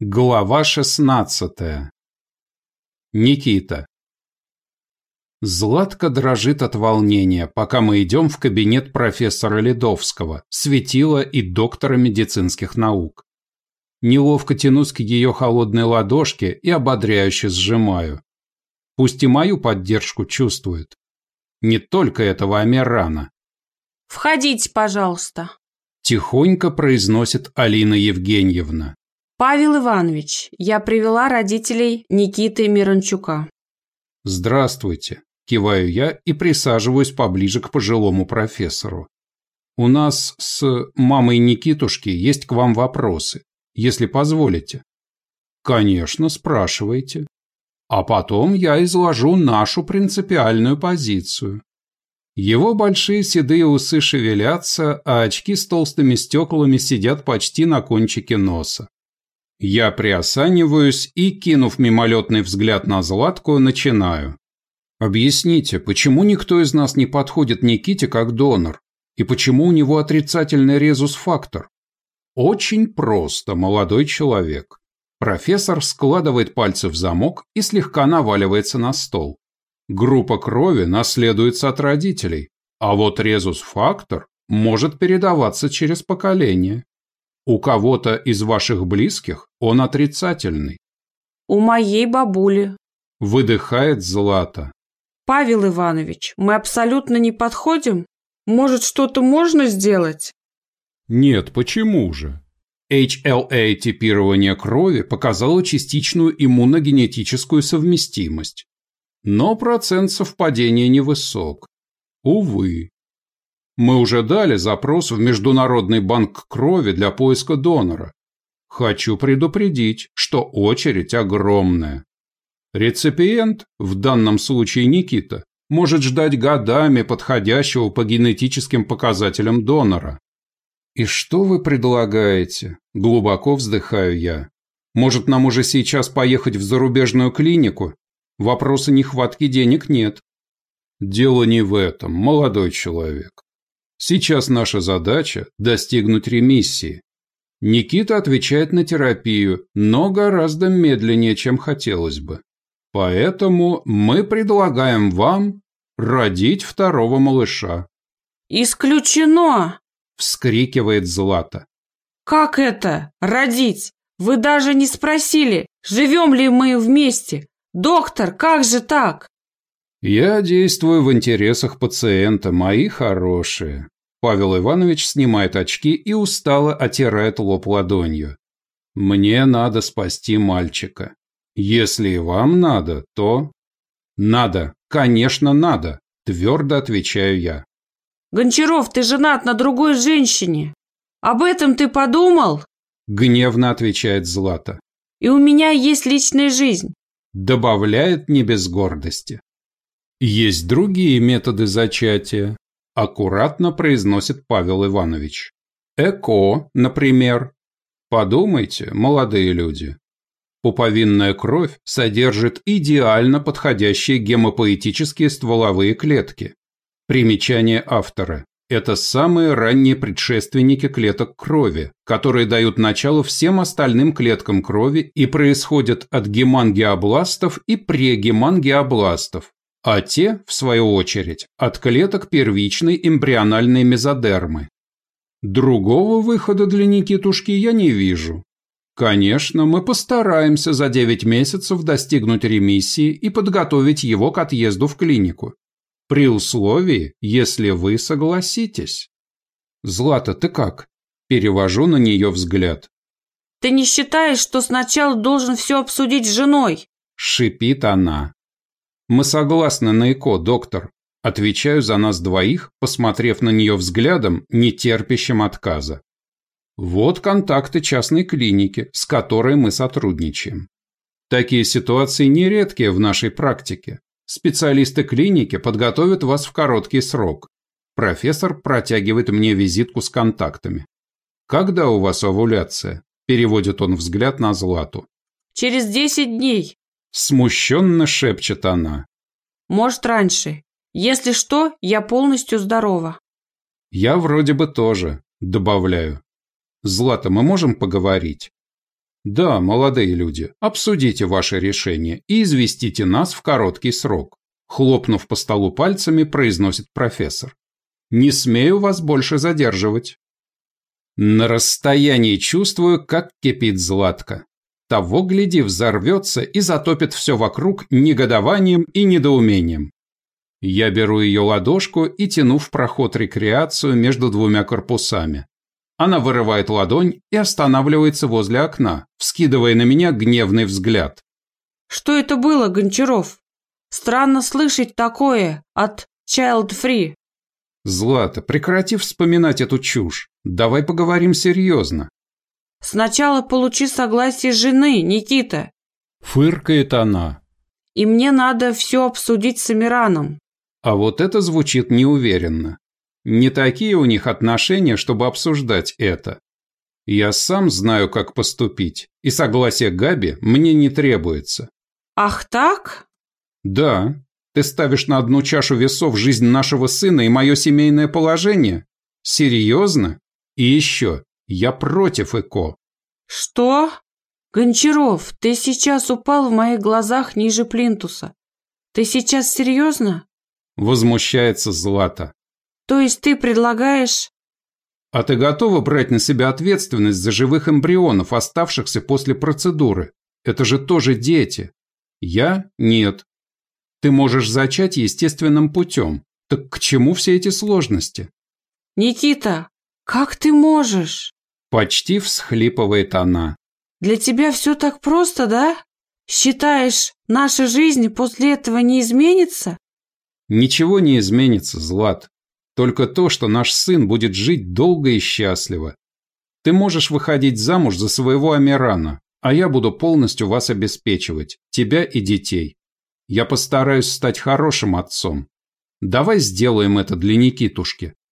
Глава 16. Никита. Златка дрожит от волнения, пока мы идем в кабинет профессора Ледовского, светила и доктора медицинских наук. Неловко тянусь к ее холодной ладошке и ободряюще сжимаю. Пусть и мою поддержку чувствует. Не только этого Амирана. «Входите, пожалуйста», – тихонько произносит Алина Евгеньевна. «Павел Иванович, я привела родителей Никиты Миранчука». «Здравствуйте», – киваю я и присаживаюсь поближе к пожилому профессору. «У нас с мамой Никитушки есть к вам вопросы, если позволите». «Конечно, спрашивайте. А потом я изложу нашу принципиальную позицию». Его большие седые усы шевелятся, а очки с толстыми стеклами сидят почти на кончике носа. Я приосаниваюсь и, кинув мимолетный взгляд на Златку, начинаю. Объясните, почему никто из нас не подходит Никите как донор? И почему у него отрицательный резус-фактор? Очень просто, молодой человек. Профессор складывает пальцы в замок и слегка наваливается на стол. Группа крови наследуется от родителей, а вот резус-фактор может передаваться через поколение. У кого-то из ваших близких он отрицательный. «У моей бабули», – выдыхает Злата. «Павел Иванович, мы абсолютно не подходим? Может, что-то можно сделать?» Нет, почему же? HLA-типирование крови показало частичную иммуногенетическую совместимость. Но процент совпадения невысок. Увы. Мы уже дали запрос в Международный банк крови для поиска донора. Хочу предупредить, что очередь огромная. Реципиент, в данном случае Никита, может ждать годами подходящего по генетическим показателям донора. «И что вы предлагаете?» – глубоко вздыхаю я. «Может, нам уже сейчас поехать в зарубежную клинику? Вопроса нехватки денег нет». «Дело не в этом, молодой человек. Сейчас наша задача – достигнуть ремиссии. Никита отвечает на терапию, но гораздо медленнее, чем хотелось бы. Поэтому мы предлагаем вам родить второго малыша». «Исключено!» – вскрикивает Злата. «Как это? Родить? Вы даже не спросили, живем ли мы вместе? Доктор, как же так?» «Я действую в интересах пациента, мои хорошие». Павел Иванович снимает очки и устало отирает лоб ладонью. «Мне надо спасти мальчика. Если и вам надо, то...» «Надо, конечно, надо», – твердо отвечаю я. «Гончаров, ты женат на другой женщине. Об этом ты подумал?» – гневно отвечает Злата. «И у меня есть личная жизнь», – добавляет не без гордости. «Есть другие методы зачатия», – аккуратно произносит Павел Иванович. «ЭКО, например. Подумайте, молодые люди. Пуповинная кровь содержит идеально подходящие гемопоэтические стволовые клетки. Примечание автора. Это самые ранние предшественники клеток крови, которые дают начало всем остальным клеткам крови и происходят от гемангиобластов и прегемангиобластов, а те, в свою очередь, от клеток первичной эмбриональной мезодермы. Другого выхода для Никитушки я не вижу. Конечно, мы постараемся за 9 месяцев достигнуть ремиссии и подготовить его к отъезду в клинику. При условии, если вы согласитесь». «Злата, ты как?» Перевожу на нее взгляд. «Ты не считаешь, что сначала должен все обсудить с женой?» Шипит она. «Мы согласны на ЭКО, доктор». Отвечаю за нас двоих, посмотрев на нее взглядом, не терпящим отказа. Вот контакты частной клиники, с которой мы сотрудничаем. Такие ситуации нередкие в нашей практике. Специалисты клиники подготовят вас в короткий срок. Профессор протягивает мне визитку с контактами. «Когда у вас овуляция?» – переводит он взгляд на Злату. «Через 10 дней», – смущенно шепчет она. «Может, раньше. Если что, я полностью здорова». «Я вроде бы тоже», – добавляю. «Злата, мы можем поговорить?» Да, молодые люди, обсудите ваше решение и известите нас в короткий срок. Хлопнув по столу пальцами, произносит профессор. Не смею вас больше задерживать. На расстоянии чувствую, как кипит Златка. Того, гляди, взорвется и затопит все вокруг негодованием и недоумением. Я беру ее ладошку и тяну в проход рекреацию между двумя корпусами. Она вырывает ладонь и останавливается возле окна, вскидывая на меня гневный взгляд. Что это было, Гончаров? Странно слышать такое от Child Free. Злата, прекрати вспоминать эту чушь. Давай поговорим серьезно. Сначала получи согласие жены, Никита. Фыркает она. И мне надо все обсудить с Амираном. А вот это звучит неуверенно. Не такие у них отношения, чтобы обсуждать это. Я сам знаю, как поступить, и согласие Габи мне не требуется. Ах так? Да. Ты ставишь на одну чашу весов жизнь нашего сына и мое семейное положение? Серьезно? И еще, я против ЭКО. Что? Гончаров, ты сейчас упал в моих глазах ниже плинтуса. Ты сейчас серьезно? Возмущается Злата. То есть ты предлагаешь... А ты готова брать на себя ответственность за живых эмбрионов, оставшихся после процедуры? Это же тоже дети. Я – нет. Ты можешь зачать естественным путем. Так к чему все эти сложности? Никита, как ты можешь? Почти всхлипывает она. Для тебя все так просто, да? Считаешь, наша жизнь после этого не изменится? Ничего не изменится, Злат. Только то, что наш сын будет жить долго и счастливо. Ты можешь выходить замуж за своего Амирана, а я буду полностью вас обеспечивать, тебя и детей. Я постараюсь стать хорошим отцом. Давай сделаем это для Никитушки.